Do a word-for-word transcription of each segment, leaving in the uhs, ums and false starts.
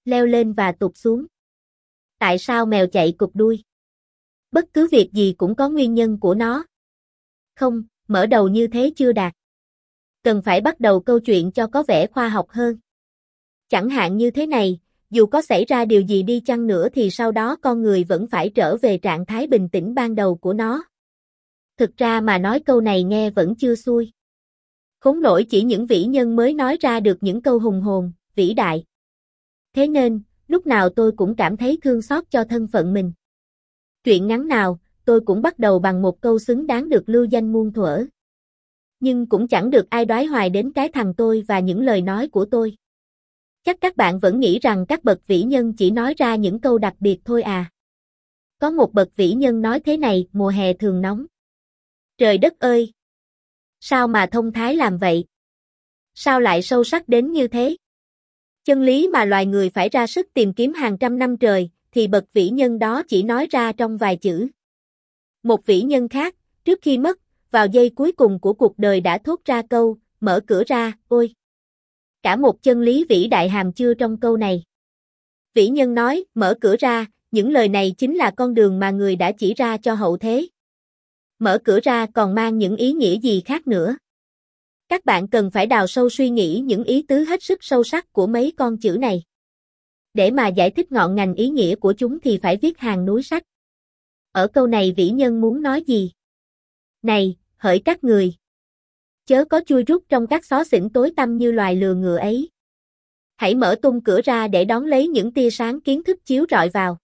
leo lên và tụt xuống. Tại sao mèo chạy cụp đuôi? Bất cứ việc gì cũng có nguyên nhân của nó. Không, mở đầu như thế chưa đạt. Cần phải bắt đầu câu chuyện cho có vẻ khoa học hơn. Chẳng hạn như thế này, dù có xảy ra điều gì đi chăng nữa thì sau đó con người vẫn phải trở về trạng thái bình tĩnh ban đầu của nó. Thực ra mà nói câu này nghe vẫn chưa xuôi. Khốn nổi chỉ những vĩ nhân mới nói ra được những câu hùng hồn, vĩ đại. Thế nên, lúc nào tôi cũng cảm thấy thương xót cho thân phận mình. Chuyện ngắn nào, tôi cũng bắt đầu bằng một câu xứng đáng được lưu danh muôn thuở. Nhưng cũng chẳng được ai đoái hoài đến cái thằng tôi và những lời nói của tôi. Chắc các bạn vẫn nghĩ rằng các bậc vĩ nhân chỉ nói ra những câu đặc biệt thôi à. Có một bậc vĩ nhân nói thế này, mùa hè thường nóng. Trời đất ơi! Sao mà thông thái làm vậy? Sao lại sâu sắc đến như thế? Chân lý mà loài người phải ra sức tìm kiếm hàng trăm năm trời, thì bậc vĩ nhân đó chỉ nói ra trong vài chữ. Một vĩ nhân khác, trước khi mất, vào giây cuối cùng của cuộc đời đã thốt ra câu, mở cửa ra, ôi! Cả một chân lý vĩ đại hàm chứa trong câu này. Vĩ nhân nói, mở cửa ra, những lời này chính là con đường mà người đã chỉ ra cho hậu thế. Mở cửa ra còn mang những ý nghĩa gì khác nữa. Các bạn cần phải đào sâu suy nghĩ những ý tứ hết sức sâu sắc của mấy con chữ này. Để mà giải thích ngọn ngành ý nghĩa của chúng thì phải viết hàng núi sách. Ở câu này vĩ nhân muốn nói gì? Này, hỡi các người! Chớ có chui rút trong các xó xỉnh tối tăm như loài lừa ngựa ấy. Hãy mở tung cửa ra để đón lấy những tia sáng kiến thức chiếu rọi vào.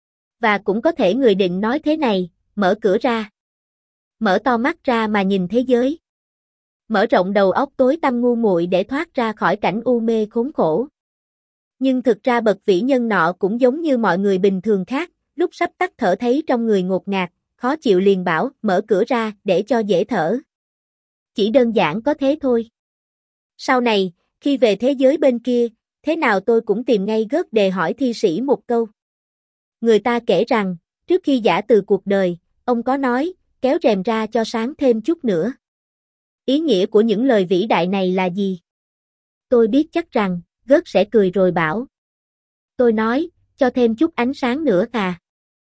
Và cũng có thể người định nói thế này, mở cửa ra. Mở to mắt ra mà nhìn thế giới. Mở rộng đầu óc tối tăm ngu muội để thoát ra khỏi cảnh u mê khốn khổ. Nhưng thực ra bậc vĩ nhân nọ cũng giống như mọi người bình thường khác, lúc sắp tắt thở thấy trong người ngột ngạt, khó chịu liền bảo, mở cửa ra để cho dễ thở. Chỉ đơn giản có thế thôi. Sau này, khi về thế giới bên kia, thế nào tôi cũng tìm ngay gớt đề hỏi thi sĩ một câu. Người ta kể rằng, trước khi giã từ cuộc đời, ông có nói, kéo rèm ra cho sáng thêm chút nữa. Ý nghĩa của những lời vĩ đại này là gì? Tôi biết chắc rằng, gớt sẽ cười rồi bảo. Tôi nói, cho thêm chút ánh sáng nữa à.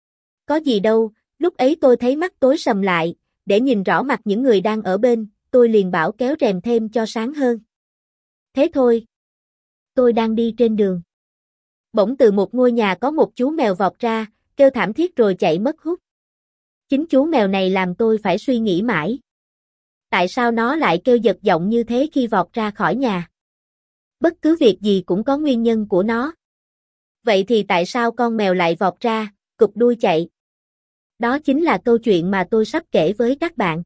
Có gì đâu, lúc ấy tôi thấy mắt tối sầm lại, để nhìn rõ mặt những người đang ở bên, tôi liền bảo kéo rèm thêm cho sáng hơn. Thế thôi. Tôi đang đi trên đường. Bỗng từ một ngôi nhà có một chú mèo vọt ra, kêu thảm thiết rồi chạy mất hút. Chính chú mèo này làm tôi phải suy nghĩ mãi. Tại sao nó lại kêu giật giọng như thế khi vọt ra khỏi nhà? Bất cứ việc gì cũng có nguyên nhân của nó. Vậy thì tại sao con mèo lại vọt ra, cụp đuôi chạy? Đó chính là câu chuyện mà tôi sắp kể với các bạn.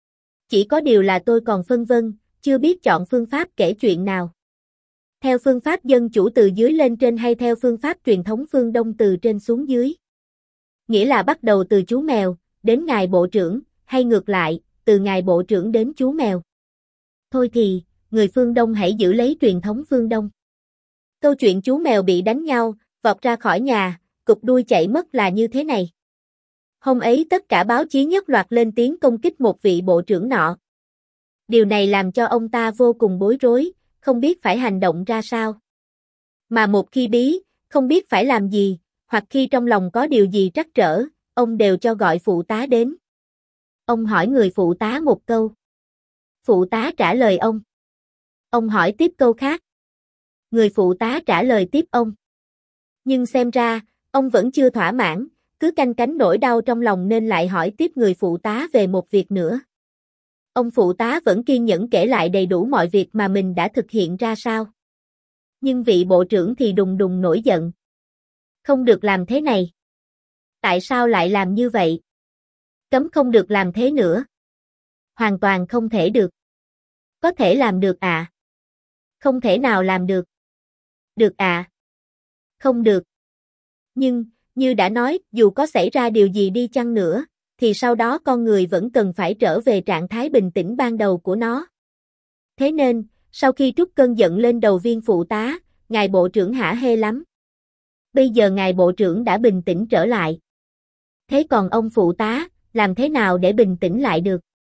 Chỉ có điều là tôi còn phân vân, chưa biết chọn phương pháp kể chuyện nào. Theo phương pháp dân chủ từ dưới lên trên hay theo phương pháp truyền thống phương Đông từ trên xuống dưới. Nghĩa là bắt đầu từ chú mèo, đến ngài bộ trưởng, hay ngược lại, từ ngài bộ trưởng đến chú mèo. Thôi thì, người phương Đông hãy giữ lấy truyền thống phương Đông. Câu chuyện chú mèo bị đánh nhau, vọt ra khỏi nhà, cụp đuôi chạy mất là như thế này. Hôm ấy tất cả báo chí nhất loạt lên tiếng công kích một vị bộ trưởng nọ. Điều này làm cho ông ta vô cùng bối rối, không biết phải hành động ra sao. Mà một khi bí, không biết phải làm gì, hoặc khi trong lòng có điều gì trắc trở, ông đều cho gọi phụ tá đến. Ông hỏi người phụ tá một câu. Phụ tá trả lời ông. Ông hỏi tiếp câu khác. Người phụ tá trả lời tiếp ông. Nhưng xem ra, ông vẫn chưa thỏa mãn, cứ canh cánh nỗi đau trong lòng nên lại hỏi tiếp người phụ tá về một việc nữa. Ông phụ tá vẫn kiên nhẫn kể lại đầy đủ mọi việc mà mình đã thực hiện ra sao. Nhưng vị bộ trưởng thì đùng đùng nổi giận. Không được làm thế này. Tại sao lại làm như vậy? Cấm không được làm thế nữa. Hoàn toàn không thể được. Có thể làm được à? Không thể nào làm được. Được à? Không được. Nhưng, như đã nói, dù có xảy ra điều gì đi chăng nữa, thì sau đó con người vẫn cần phải trở về trạng thái bình tĩnh ban đầu của nó. Thế nên, sau khi trút cơn giận lên đầu viên phụ tá, ngài bộ trưởng hả hê lắm. Bây giờ ngài bộ trưởng đã bình tĩnh trở lại. Thế còn ông phụ tá, làm thế nào để bình tĩnh lại được?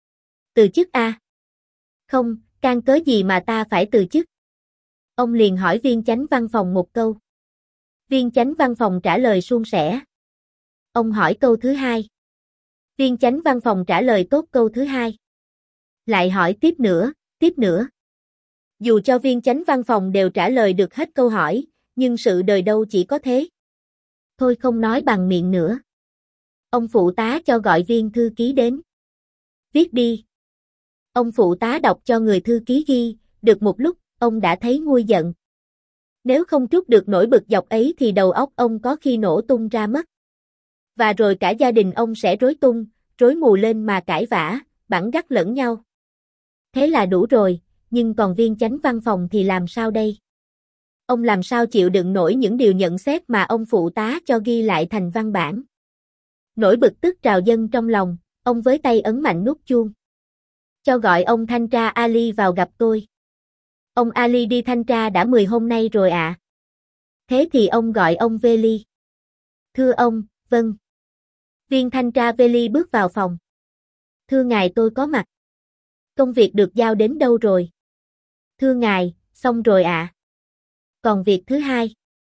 Từ chức a? Không, can cớ gì mà ta phải từ chức? Ông liền hỏi viên chánh văn phòng một câu. Viên chánh văn phòng trả lời suôn sẻ. Ông hỏi câu thứ hai. Viên chánh văn phòng trả lời tốt câu thứ hai. Lại hỏi tiếp nữa, tiếp nữa. Dù cho viên chánh văn phòng đều trả lời được hết câu hỏi, nhưng sự đời đâu chỉ có thế. Thôi không nói bằng miệng nữa. Ông phụ tá cho gọi viên thư ký đến. Viết đi. Ông phụ tá đọc cho người thư ký ghi, được một lúc, ông đã thấy nguôi giận. Nếu không trút được nỗi bực dọc ấy thì đầu óc ông có khi nổ tung ra mất. Và rồi cả gia đình ông sẽ rối tung, rối mù lên mà cãi vã, bẵng gắt lẫn nhau. Thế là đủ rồi, nhưng còn viên chánh văn phòng thì làm sao đây? Ông làm sao chịu đựng nổi những điều nhận xét mà ông phụ tá cho ghi lại thành văn bản? Nỗi bực tức trào dâng trong lòng, ông với tay ấn mạnh nút chuông. Cho gọi ông thanh tra Ali vào gặp tôi. Ông Ali đi thanh tra đã mười hôm nay rồi ạ. À. Thế thì ông gọi ông Veli. Thưa ông, vâng. Viên thanh tra Veli bước vào phòng. Thưa ngài tôi có mặt. Công việc được giao đến đâu rồi? Thưa ngài, xong rồi ạ. À. Còn việc thứ hai?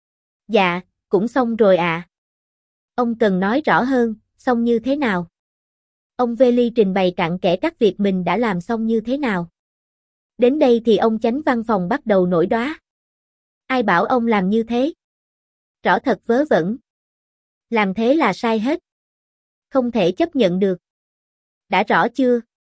Dạ, cũng xong rồi ạ. À. Ông cần nói rõ hơn, xong như thế nào? Ông Veli trình bày cặn kẽ các việc mình đã làm xong như thế nào. Đến đây thì ông chánh văn phòng bắt đầu nổi đoá. Ai bảo ông làm như thế? Rõ thật vớ vẩn. Làm thế là sai hết. Không thể chấp nhận được. Đã rõ chưa?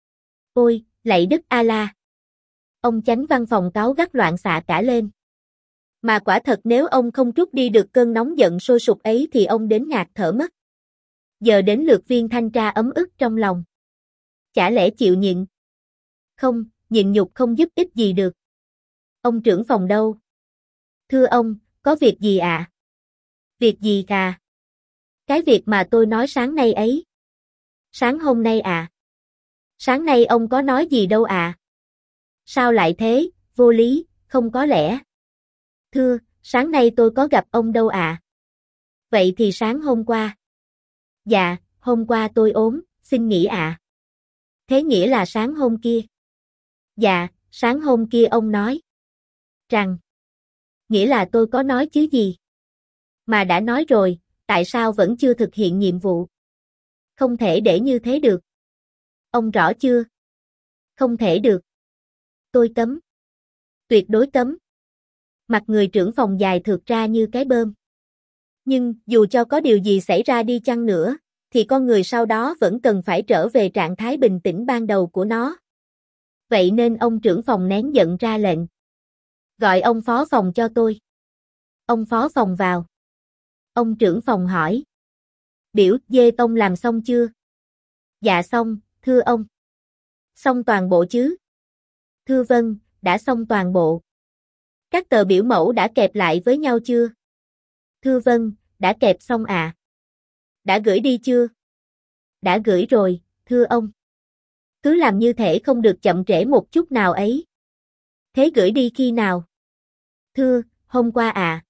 Ôi, lạy Đức A-la. Ông chánh văn phòng cáu gắt loạn xạ cả lên. Mà quả thật nếu ông không trút đi được cơn nóng giận sôi sục ấy thì ông đến ngạt thở mất. Giờ đến lượt viên thanh tra ấm ức trong lòng. Chả lẽ chịu nhịn? Không, nhịn nhục không giúp ích gì được. Ông trưởng phòng đâu? Thưa ông, có việc gì ạ? À? Việc gì à? Cái việc mà tôi nói sáng nay ấy. Sáng hôm nay à? Sáng nay ông có nói gì đâu à? Sao lại thế, vô lý, không có lẽ. Thưa, sáng nay tôi có gặp ông đâu à? Vậy thì sáng hôm qua. Dạ, hôm qua tôi ốm, xin nghỉ ạ. À. Thế nghĩa là sáng hôm kia. Dạ, sáng hôm kia ông nói. Rằng. Nghĩa là tôi có nói chứ gì. Mà đã nói rồi, tại sao vẫn chưa thực hiện nhiệm vụ? Không thể để như thế được. Ông rõ chưa? Không thể được. Tôi cấm. Tuyệt đối cấm. Mặt người trưởng phòng dài thượt ra như cái bơm. Nhưng, dù cho có điều gì xảy ra đi chăng nữa, thì con người sau đó vẫn cần phải trở về trạng thái bình tĩnh ban đầu của nó. Vậy nên ông trưởng phòng nén giận ra lệnh. Gọi ông phó phòng cho tôi. Ông phó phòng vào. Ông trưởng phòng hỏi. Biểu dê tông làm xong chưa? Dạ xong, thưa ông. Xong toàn bộ chứ? Thưa vâng, đã xong toàn bộ. Các tờ biểu mẫu đã kẹp lại với nhau chưa? Thưa vâng, đã kẹp xong ạ. À. Đã gửi đi chưa? Đã gửi rồi, thưa ông. Cứ làm như thể không được chậm trễ một chút nào ấy. Thế gửi đi khi nào? Thưa, hôm qua à.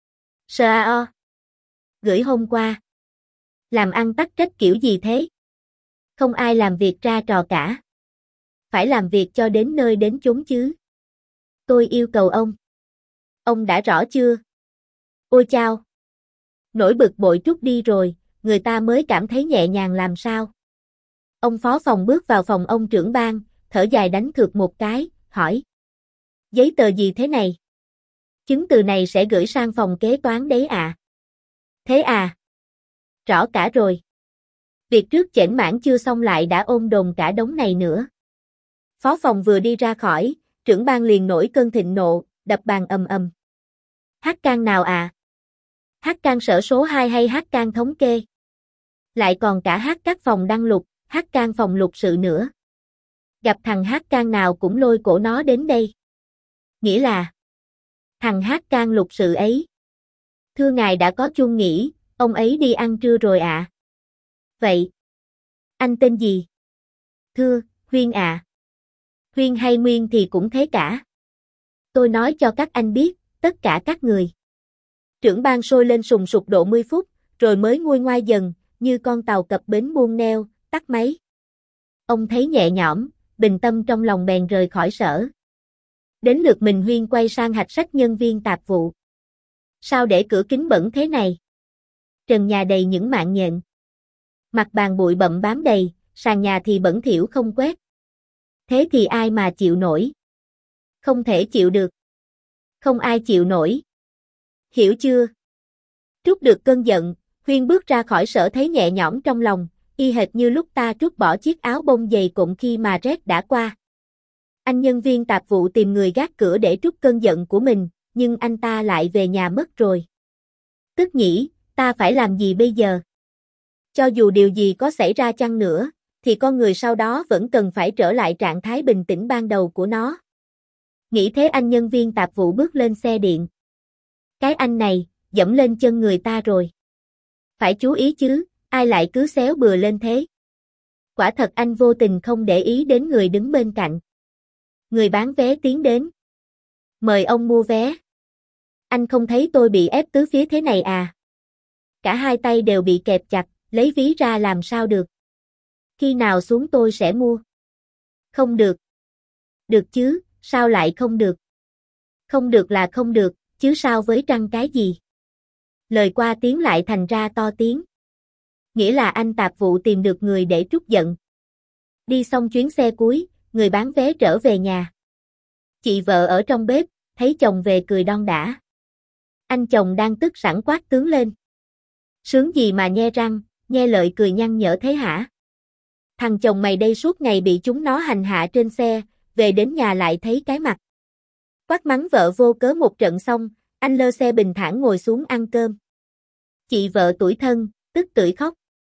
Sao? Gửi hôm qua. Làm ăn tắc trách kiểu gì thế? Không ai làm việc ra trò cả. Phải làm việc cho đến nơi đến chốn chứ. Tôi yêu cầu ông. Ông đã rõ chưa? Ôi chao! Nỗi bực bội trút đi rồi, người ta mới cảm thấy nhẹ nhàng làm sao. Ông phó phòng bước vào phòng ông trưởng ban, thở dài đánh thượt một cái, hỏi. Giấy tờ gì thế này? Chứng từ này sẽ gửi sang phòng kế toán đấy à? Thế à? Rõ cả rồi. Việc trước chểnh mãn chưa xong lại đã ôm đồm cả đống này nữa. Phó phòng vừa đi ra khỏi, trưởng ban liền nổi cơn thịnh nộ, đập bàn ầm ầm. Hát can nào à? Hát can sở số hai hay hát can thống kê? Lại còn cả hát các phòng đăng lục, hát can phòng lục sự nữa. Gặp thằng hát can nào cũng lôi cổ nó đến đây. Nghĩa là thằng hát can lục sự ấy. Thưa ngài đã có chuông nghỉ, ông ấy đi ăn trưa rồi ạ. À? Vậy, anh tên gì? Thưa, Huyên ạ. À. Huyên hay Nguyên thì cũng thế cả. Tôi nói cho các anh biết, tất cả các người. Trưởng ban sôi lên sùng sục độ mươi phút, rồi mới nguôi ngoai dần, như con tàu cập bến buông neo, tắt máy. Ông thấy nhẹ nhõm, bình tâm trong lòng bèn rời khỏi sở. Đến lượt mình Huyên quay sang hạch sách nhân viên tạp vụ. Sao để cửa kính bẩn thế này? Trần nhà đầy những mạng nhện. Mặt bàn bụi bặm bám đầy, sàn nhà thì bẩn thỉu không quét. Thế thì ai mà chịu nổi? Không thể chịu được. Không ai chịu nổi. Hiểu chưa? Trút được cơn giận, Huyên bước ra khỏi sở thấy nhẹ nhõm trong lòng, y hệt như lúc ta trút bỏ chiếc áo bông dày cộm khi mà rét đã qua. Anh nhân viên tạp vụ tìm người gác cửa để trút cơn giận của mình, nhưng anh ta lại về nhà mất rồi. Tức nhỉ, ta phải làm gì bây giờ? Cho dù điều gì có xảy ra chăng nữa, thì con người sau đó vẫn cần phải trở lại trạng thái bình tĩnh ban đầu của nó. Nghĩ thế anh nhân viên tạp vụ bước lên xe điện. Cái anh này, dẫm lên chân người ta rồi. Phải chú ý chứ, ai lại cứ xéo bừa lên thế. Quả thật anh vô tình không để ý đến người đứng bên cạnh. Người bán vé tiến đến. Mời ông mua vé. Anh không thấy tôi bị ép tứ phía thế này à? Cả hai tay đều bị kẹp chặt, lấy ví ra làm sao được. Khi nào xuống tôi sẽ mua. Không được. Được chứ, sao lại không được? Không được là không được, chứ sao với trăng cái gì? Lời qua tiếng lại thành ra to tiếng. Nghĩa là anh tạp vụ tìm được người để trút giận. Đi xong chuyến xe cuối, người bán vé trở về nhà. Chị vợ ở trong bếp, thấy chồng về cười đon đả. Anh chồng đang tức sẵn quát tướng lên. Sướng gì mà nhe răng, nghe lợi cười nhăn nhở thế hả? Thằng chồng mày đây suốt ngày bị chúng nó hành hạ trên xe, về đến nhà lại thấy cái mặt. Quát mắng vợ vô cớ một trận xong, anh lơ xe bình thản ngồi xuống ăn cơm. Chị vợ tủi thân, tức tưởi khóc.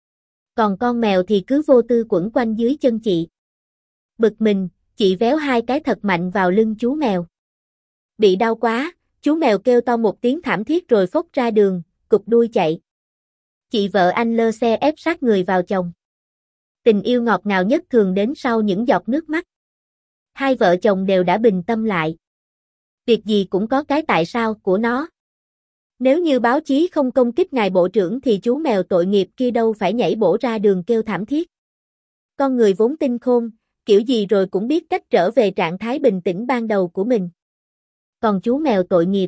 Còn con mèo thì cứ vô tư quẩn quanh dưới chân chị. Bực mình, chị véo hai cái thật mạnh vào lưng chú mèo. Bị đau quá, chú mèo kêu to một tiếng thảm thiết rồi phốc ra đường, cụp đuôi chạy. Chị vợ anh lơ xe ép sát người vào chồng. Tình yêu ngọt ngào nhất thường đến sau những giọt nước mắt. Hai vợ chồng đều đã bình tâm lại. Việc gì cũng có cái tại sao của nó. Nếu như báo chí không công kích ngài bộ trưởng thì chú mèo tội nghiệp kia đâu phải nhảy bổ ra đường kêu thảm thiết. Con người vốn tinh khôn, kiểu gì rồi cũng biết cách trở về trạng thái bình tĩnh ban đầu của mình. Còn chú mèo tội nghiệp.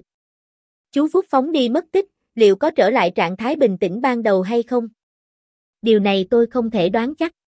Chú Phúc phóng đi mất tích, liệu có trở lại trạng thái bình tĩnh ban đầu hay không? Điều này tôi không thể đoán chắc.